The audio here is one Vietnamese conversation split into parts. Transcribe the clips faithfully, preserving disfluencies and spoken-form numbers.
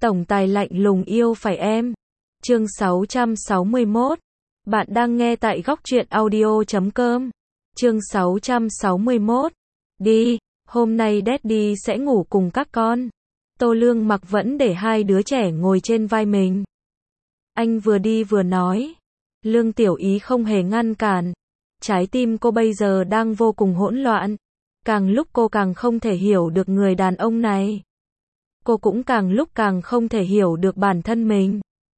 Tổng tài lạnh lùng yêu phải em. Chương sáu trăm sáu mươi mốt. Bạn đang nghe tại góc truyện audio chấm com. Chương sáu trăm sáu mươi mốt. Đi, hôm nay Daddy sẽ ngủ cùng các con. Tô Lương Mặc vẫn để hai đứa trẻ ngồi trên vai mình. Anh vừa đi vừa nói. Lương Tiểu Ý không hề ngăn cản. Trái tim cô bây giờ đang vô cùng hỗn loạn. Càng lúc cô càng không thể hiểu được người đàn ông này. Cô cũng càng lúc càng không thể hiểu được bản thân mình.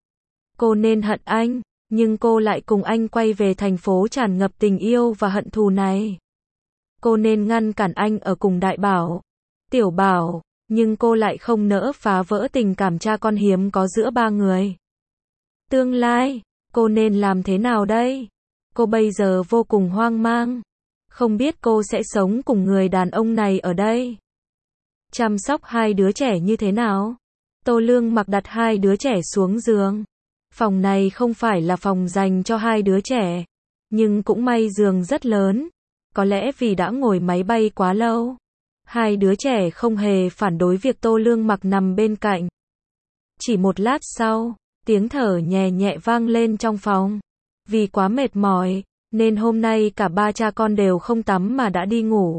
Cô nên hận anh, nhưng cô lại cùng anh quay về thành phố tràn ngập tình yêu và hận thù này. Cô nên ngăn cản anh ở cùng Đại Bảo, Tiểu Bảo, nhưng cô lại không nỡ phá vỡ tình cảm cha con hiếm có giữa ba người. Tương lai, cô nên làm thế nào đây? Cô bây giờ vô cùng hoang mang. Không biết cô sẽ sống cùng người đàn ông này ở đây. Chăm sóc hai đứa trẻ như thế nào? Tô Lương Mặc đặt hai đứa trẻ xuống giường. Phòng này không phải là phòng dành cho hai đứa trẻ, nhưng cũng may giường rất lớn. Có lẽ vì đã ngồi máy bay quá lâu, hai đứa trẻ không hề phản đối việc Tô Lương Mặc nằm bên cạnh. Chỉ một lát sau, tiếng thở nhẹ nhẹ vang lên trong phòng. Vì quá mệt mỏi, nên hôm nay cả ba cha con đều không tắm mà đã đi ngủ.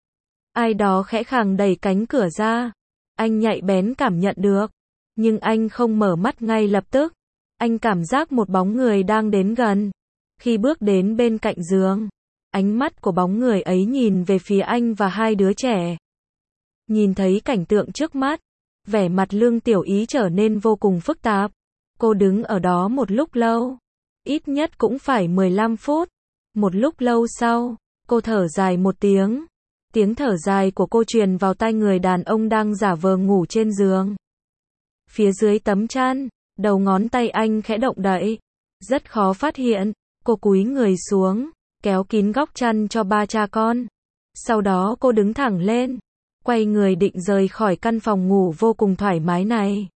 Ai đó khẽ khàng đẩy cánh cửa ra. Anh nhạy bén cảm nhận được. Nhưng anh không mở mắt ngay lập tức. Anh cảm giác một bóng người đang đến gần. Khi bước đến bên cạnh giường, ánh mắt của bóng người ấy nhìn về phía anh và hai đứa trẻ. Nhìn thấy cảnh tượng trước mắt, vẻ mặt Lương Tiểu Ý trở nên vô cùng phức tạp. Cô đứng ở đó một lúc lâu. Ít nhất cũng phải mười lăm phút. Một lúc lâu sau, cô thở dài một tiếng. Tiếng thở dài của cô truyền vào tai người đàn ông đang giả vờ ngủ trên giường. Phía dưới tấm chăn, đầu ngón tay anh khẽ động đậy. Rất khó phát hiện. Cô cúi người xuống, kéo kín góc chăn cho ba cha con. Sau đó cô đứng thẳng lên, quay người định rời khỏi căn phòng ngủ vô cùng thoải mái này.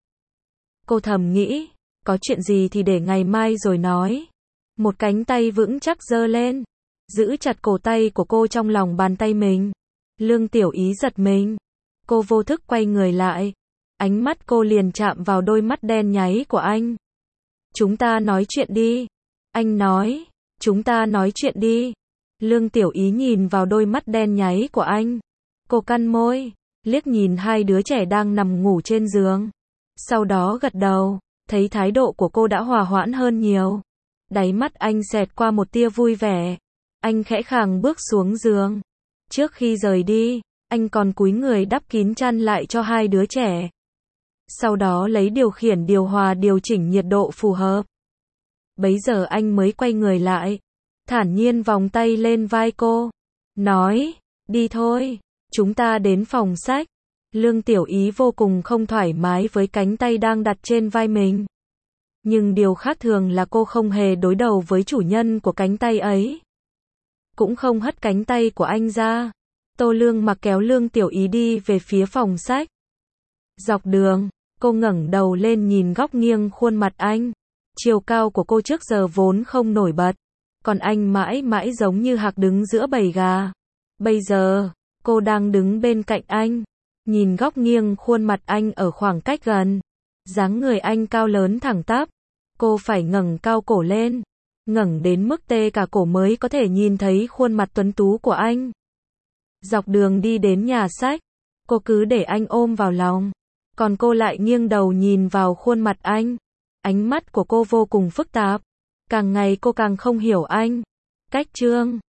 Cô thầm nghĩ, có chuyện gì thì để ngày mai rồi nói. Một cánh tay vững chắc giơ lên, giữ chặt cổ tay của cô trong lòng bàn tay mình. Lương Tiểu Ý giật mình. Cô vô thức quay người lại. Ánh mắt cô liền chạm vào đôi mắt đen nháy của anh. Chúng ta nói chuyện đi. Anh nói, chúng ta nói chuyện đi. Lương Tiểu Ý nhìn vào đôi mắt đen nháy của anh. Cô cắn môi, liếc nhìn hai đứa trẻ đang nằm ngủ trên giường. Sau đó gật đầu, thấy thái độ của cô đã hòa hoãn hơn nhiều. Đáy mắt anh xẹt qua một tia vui vẻ. Anh khẽ khàng bước xuống giường. Trước khi rời đi, anh còn cúi người đắp kín chăn lại cho hai đứa trẻ. Sau đó lấy điều khiển điều hòa điều chỉnh nhiệt độ phù hợp. Bấy giờ anh mới quay người lại, thản nhiên vòng tay lên vai cô, nói, đi thôi, chúng ta đến phòng sách. Lương Tiểu Ý vô cùng không thoải mái với cánh tay đang đặt trên vai mình. Nhưng điều khác thường là cô không hề đối đầu với chủ nhân của cánh tay ấy. Cũng không hất cánh tay của anh ra. Tô Lương Mặc kéo Lương Tiểu Ý đi về phía phòng sách. Dọc đường, cô ngẩng đầu lên nhìn góc nghiêng khuôn mặt anh. Chiều cao của cô trước giờ vốn không nổi bật, còn anh mãi mãi giống như hạc đứng giữa bầy gà. Bây giờ, cô đang đứng bên cạnh anh, nhìn góc nghiêng khuôn mặt anh ở khoảng cách gần. Dáng người anh cao lớn thẳng tắp, cô phải ngẩng cao cổ lên, ngẩng đến mức tê cả cổ mới có thể nhìn thấy khuôn mặt tuấn tú của anh. Dọc đường đi đến nhà sách, cô cứ để anh ôm vào lòng, còn cô lại nghiêng đầu nhìn vào khuôn mặt anh. Ánh mắt của cô vô cùng phức tạp, càng ngày cô càng không hiểu anh. Cách chương